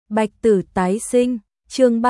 Bạch Tử tái sinh, chương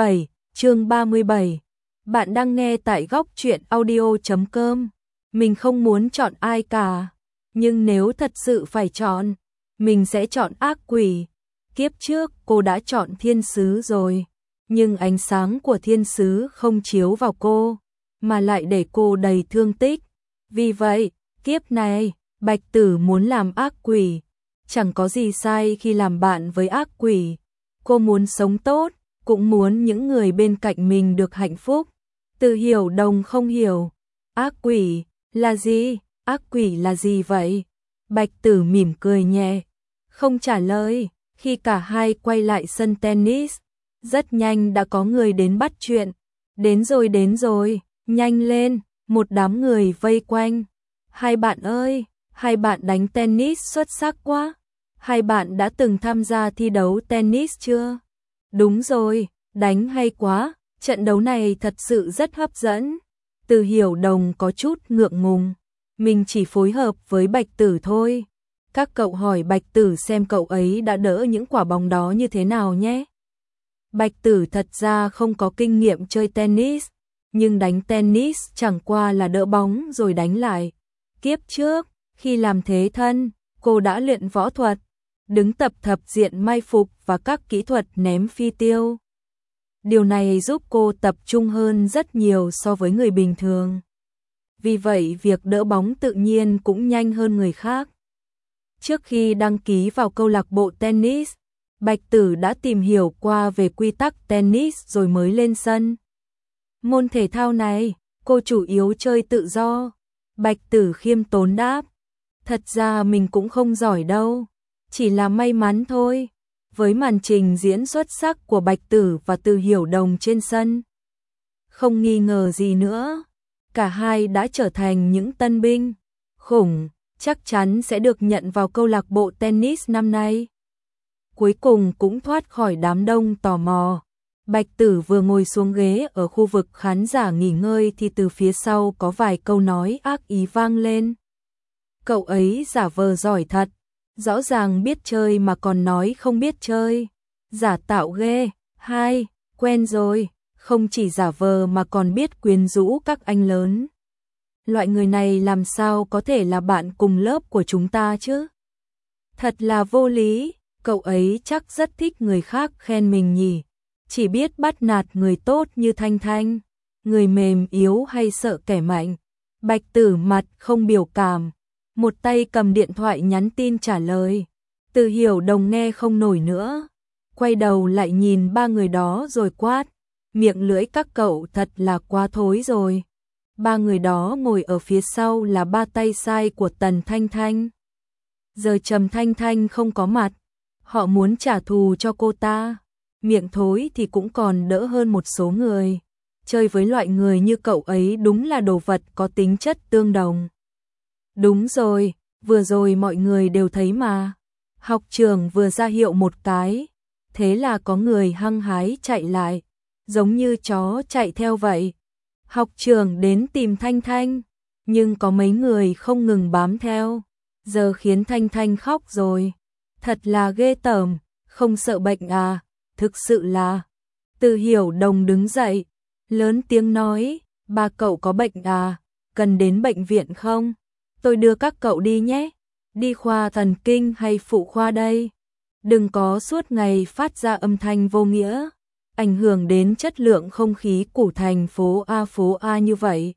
37. Bạn đang nghe tại góc truyện audio.com. Mình không muốn chọn ai cả, nhưng nếu thật sự phải chọn, mình sẽ chọn ác quỷ. Kiếp trước cô đã chọn thiên sứ rồi, nhưng ánh sáng của thiên sứ không chiếu vào cô, mà lại để cô đầy thương tích. Vì vậy, kiếp này, Bạch Tử muốn làm ác quỷ. Chẳng có gì sai khi làm bạn với ác quỷ. Cô muốn sống tốt, cũng muốn những người bên cạnh mình được hạnh phúc. Từ Hiểu Đồng không hiểu. Ác quỷ là gì? Ác quỷ là gì vậy? Bạch Tử mỉm cười nhẹ, không trả lời. Khi cả hai quay lại sân tennis, rất nhanh đã có người đến bắt chuyện. Đến rồi, nhanh lên, một đám người vây quanh. Hai bạn ơi, hai bạn đánh tennis xuất sắc quá. Hai bạn đã từng tham gia thi đấu tennis chưa? Đúng rồi, đánh hay quá, trận đấu này thật sự rất hấp dẫn. Từ Hiểu Đồng có chút ngượng ngùng, mình chỉ phối hợp với Bạch Tử thôi. Các cậu hỏi Bạch Tử xem cậu ấy đã đỡ những quả bóng đó như thế nào nhé. Bạch Tử thật ra không có kinh nghiệm chơi tennis, nhưng đánh tennis chẳng qua là đỡ bóng rồi đánh lại. Kiếp trước, khi làm thế thân, cô đã luyện võ thuật, đứng tập thập diện mai phục và các kỹ thuật ném phi tiêu. Điều này giúp cô tập trung hơn rất nhiều so với người bình thường. Vì vậy việc đỡ bóng tự nhiên cũng nhanh hơn người khác. Trước khi đăng ký vào câu lạc bộ tennis, Bạch Tử đã tìm hiểu qua về quy tắc tennis rồi mới lên sân. Môn thể thao này, cô chủ yếu chơi tự do. Bạch Tử khiêm tốn đáp. Thật ra mình cũng không giỏi đâu, chỉ là may mắn thôi. Với màn trình diễn xuất sắc của Bạch Tử và Từ Hiểu Đồng trên sân, không nghi ngờ gì nữa, cả hai đã trở thành những tân binh khủng, chắc chắn sẽ được nhận vào câu lạc bộ tennis năm nay. Cuối cùng cũng thoát khỏi đám đông tò mò. Bạch Tử vừa ngồi xuống ghế ở khu vực khán giả nghỉ ngơi thì từ phía sau có vài câu nói ác ý vang lên. Cậu ấy giả vờ giỏi thật, rõ ràng biết chơi mà còn nói không biết chơi. Giả tạo ghê. Hai, quen rồi, không chỉ giả vờ mà còn biết quyến rũ các anh lớn. Loại người này làm sao có thể là bạn cùng lớp của chúng ta chứ? Thật là vô lý, cậu ấy chắc rất thích người khác khen mình nhỉ. Chỉ biết bắt nạt người tốt như Thanh Thanh, người mềm yếu hay sợ kẻ mạnh. Bạch Tử mặt không biểu cảm, một tay cầm điện thoại nhắn tin trả lời. Từ Hiểu Đồng nghe không nổi nữa, quay đầu lại nhìn ba người đó rồi quát, miệng lưỡi các cậu thật là quá thối rồi. Ba người đó ngồi ở phía sau là ba tay sai của Tần Thanh Thanh. Giờ Trầm Thanh Thanh không có mặt, họ muốn trả thù cho cô ta. Miệng thối thì cũng còn đỡ hơn một số người. Chơi với loại người như cậu ấy đúng là đồ vật có tính chất tương đồng. Đúng rồi, vừa rồi mọi người đều thấy mà. Học trưởng vừa ra hiệu một cái, thế là có người hăng hái chạy lại, giống như chó chạy theo vậy. Học trưởng đến tìm Thanh Thanh, nhưng có mấy người không ngừng bám theo, giờ khiến Thanh Thanh khóc rồi. Thật là ghê tởm, không sợ bệnh à, thực sự là. Từ Hiểu Đồng đứng dậy, lớn tiếng nói, ba cậu có bệnh à, cần đến bệnh viện không? Tôi đưa các cậu đi nhé, đi khoa thần kinh hay phụ khoa đây? Đừng có suốt ngày phát ra âm thanh vô nghĩa, ảnh hưởng đến chất lượng không khí của thành phố A như vậy.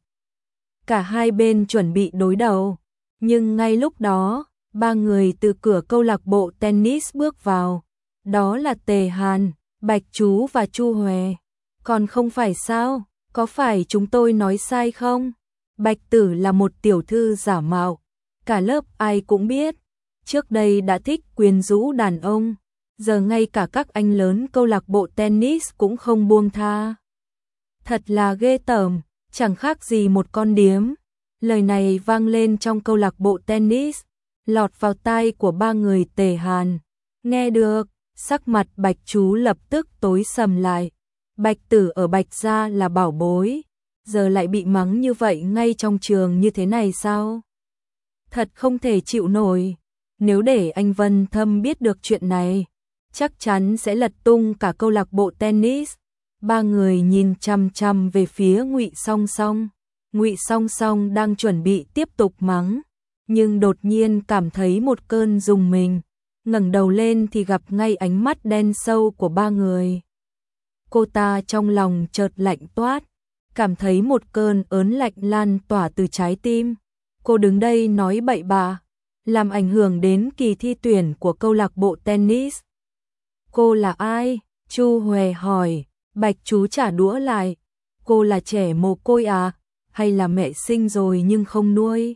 Cả hai bên chuẩn bị đối đầu, nhưng ngay lúc đó, ba người từ cửa câu lạc bộ tennis bước vào. Đó là Tề Hàn, Bạch Chú và Chu Hòe. Còn không phải sao, có phải chúng tôi nói sai không? Bạch Tử là một tiểu thư giả mạo, cả lớp ai cũng biết. Trước đây đã thích quyến rũ đàn ông, giờ ngay cả các anh lớn câu lạc bộ tennis cũng không buông tha. Thật là ghê tởm, chẳng khác gì một con điếm. Lời này vang lên trong câu lạc bộ tennis, lọt vào tai của ba người Tề Hàn. Nghe được, sắc mặt Bạch Chú lập tức tối sầm lại. Bạch Tử ở Bạch gia là bảo bối, giờ lại bị mắng như vậy ngay trong trường như thế này sao? Thật không thể chịu nổi. Nếu để anh Vân Thâm biết được chuyện này, chắc chắn sẽ lật tung cả câu lạc bộ tennis. Ba người nhìn chằm chằm về phía Ngụy Song Song. Ngụy Song Song đang chuẩn bị tiếp tục mắng, nhưng đột nhiên cảm thấy một cơn rùng mình, ngẩng đầu lên thì gặp ngay ánh mắt đen sâu của ba người. Cô ta trong lòng chợt lạnh toát, cảm thấy một cơn ớn lạnh lan tỏa từ trái tim. Cô đứng đây nói bậy bạ, làm ảnh hưởng đến kỳ thi tuyển của câu lạc bộ tennis. Cô là ai? Chu Huệ hỏi. Bạch Chú trả đũa lại. Cô là trẻ mồ côi à? Hay là mẹ sinh rồi nhưng không nuôi?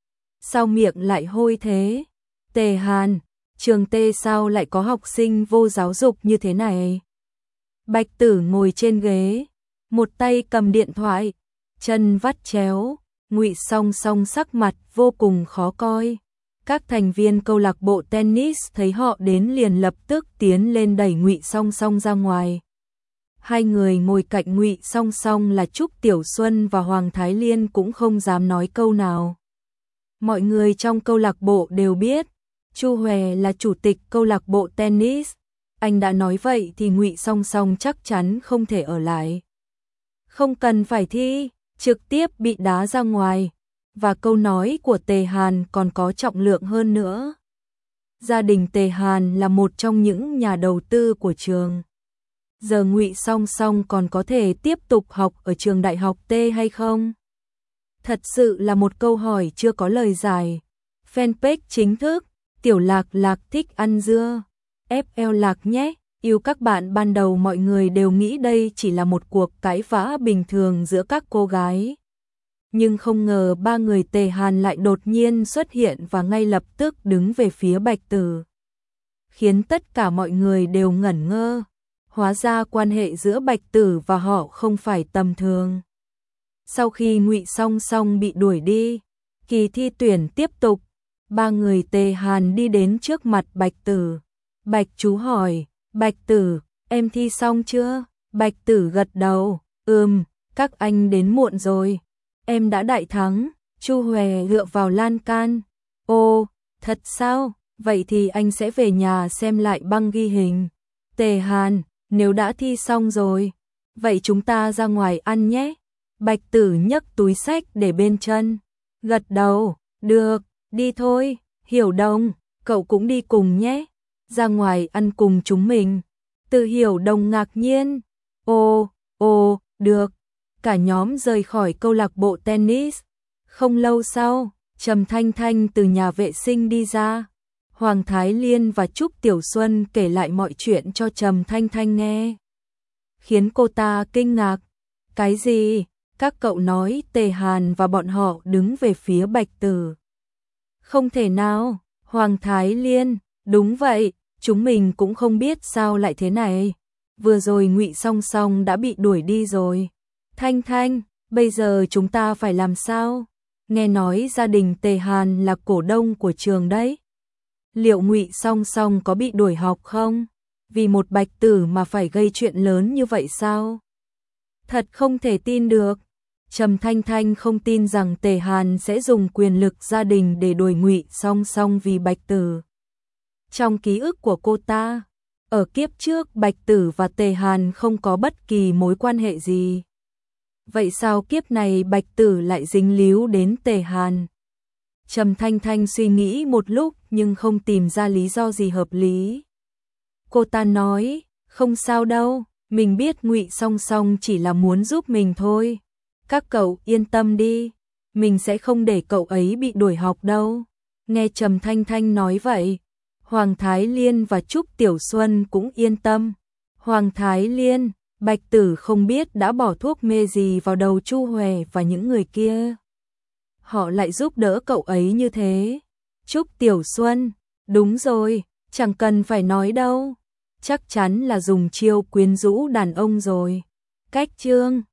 Sao miệng lại hôi thế? Tề Hàn, trường Tê sao lại có học sinh vô giáo dục như thế này? Bạch Tử ngồi trên ghế, một tay cầm điện thoại, chân vắt chéo. Ngụy Song Song sắc mặt vô cùng khó coi. Các thành viên câu lạc bộ tennis thấy họ đến liền lập tức tiến lên đẩy Ngụy Song Song ra ngoài. Hai người ngồi cạnh Ngụy Song Song là Trúc Tiểu Xuân và Hoàng Thái Liên cũng không dám nói câu nào. Mọi người trong câu lạc bộ đều biết, Chu Huệ là chủ tịch câu lạc bộ tennis. Anh đã nói vậy thì Ngụy Song Song chắc chắn không thể ở lại. Không cần phải thi, trực tiếp bị đá ra ngoài. Và câu nói của Tề Hàn còn có trọng lượng hơn nữa. Gia đình Tề Hàn là một trong những nhà đầu tư của trường. Giờ Ngụy Song Song còn có thể tiếp tục học ở trường đại học T hay không? Thật sự là một câu hỏi chưa có lời giải. Fanpage chính thức, Tiểu Lạc Lạc thích ăn dưa. FL Lạc nhé. Yêu các bạn. Ban đầu mọi người đều nghĩ đây chỉ là một cuộc cãi vã bình thường giữa các cô gái. Nhưng không ngờ ba người Tề Hàn lại đột nhiên xuất hiện và ngay lập tức đứng về phía Bạch Tử. Khiến tất cả mọi người đều ngẩn ngơ. Hóa ra quan hệ giữa Bạch Tử và họ không phải tầm thường. Sau khi Ngụy Song Song bị đuổi đi, kỳ thi tuyển tiếp tục. Ba người Tề Hàn đi đến trước mặt Bạch Tử. Bạch Chú hỏi, Bạch Tử, em thi xong chưa? Bạch Tử gật đầu, các anh đến muộn rồi. Em đã đại thắng. Chu Huệ dựa vào lan can. Ồ, thật sao? Vậy thì anh sẽ về nhà xem lại băng ghi hình. Tề Hàn, nếu đã thi xong rồi, vậy chúng ta ra ngoài ăn nhé. Bạch Tử nhấc túi xách để bên chân. Gật đầu, được, đi thôi. Hiểu Đông, cậu cũng đi cùng nhé. Ra ngoài ăn cùng chúng mình. Từ Hiểu Đông ngạc nhiên. Ồ, được. Cả nhóm rời khỏi câu lạc bộ tennis. Không lâu sau, Trầm Thanh Thanh từ nhà vệ sinh đi ra. Hoàng Thái Liên và Trúc Tiểu Xuân kể lại mọi chuyện cho Trầm Thanh Thanh nghe. Khiến cô ta kinh ngạc. Cái gì? Các cậu nói Tề Hàn và bọn họ đứng về phía Bạch Tử. Không thể nào. Hoàng Thái Liên, đúng vậy, chúng mình cũng không biết sao lại thế này. Vừa rồi Ngụy Song Song đã bị đuổi đi rồi. Thanh Thanh, bây giờ chúng ta phải làm sao? Nghe nói gia đình Tề Hàn là cổ đông của trường đấy. Liệu Ngụy Song Song có bị đuổi học không? Vì một Bạch Tử mà phải gây chuyện lớn như vậy sao? Thật không thể tin được. Trầm Thanh Thanh không tin rằng Tề Hàn sẽ dùng quyền lực gia đình để đuổi Ngụy Song Song vì Bạch Tử. Trong ký ức của cô ta, ở kiếp trước Bạch Tử và Tề Hàn không có bất kỳ mối quan hệ gì. Vậy sao kiếp này Bạch Tử lại dính líu đến Tề Hàn? Trầm Thanh Thanh suy nghĩ một lúc nhưng không tìm ra lý do gì hợp lý. Cô ta nói, không sao đâu, mình biết Ngụy Song Song chỉ là muốn giúp mình thôi. Các cậu yên tâm đi, mình sẽ không để cậu ấy bị đuổi học đâu. Nghe Trầm Thanh Thanh nói vậy, Hoàng Thái Liên và Trúc Tiểu Xuân cũng yên tâm. Hoàng Thái Liên, Bạch Tử không biết đã bỏ thuốc mê gì vào đầu Chu Huệ và những người kia. Họ lại giúp đỡ cậu ấy như thế. Trúc Tiểu Xuân, đúng rồi, chẳng cần phải nói đâu. Chắc chắn là dùng chiêu quyến rũ đàn ông rồi. Cách chương